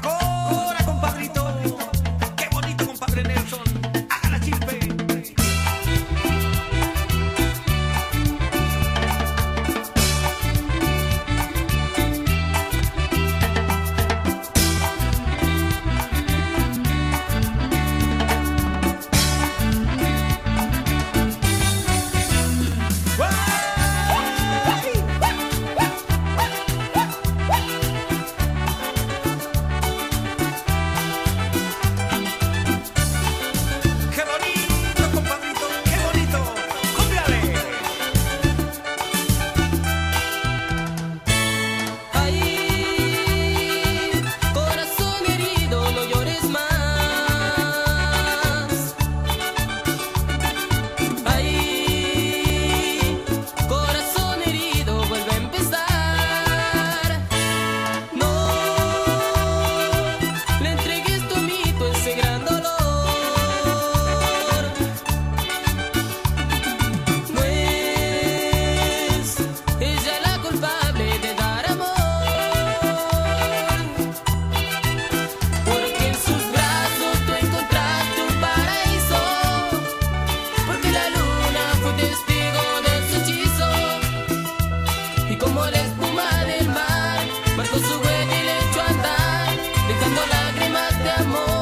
Cora, compadrito. Qué bonito, compadre Nelson. Haga la chispe. Qué bonito, compadrito. Qué bonito. Cúmpiale. Ay, corazón herido, no llores más. Ay, corazón herido, vuelve a empezar. No le entregues tu mito ese gran dolor. No es ella la culpable de dar amor, porque en sus brazos tú encontraste un paraíso, porque la luna fue testigo de su hechizo, y como la espuma del mar marcó su huella y le echó a andar, dejando lágrimas de amor.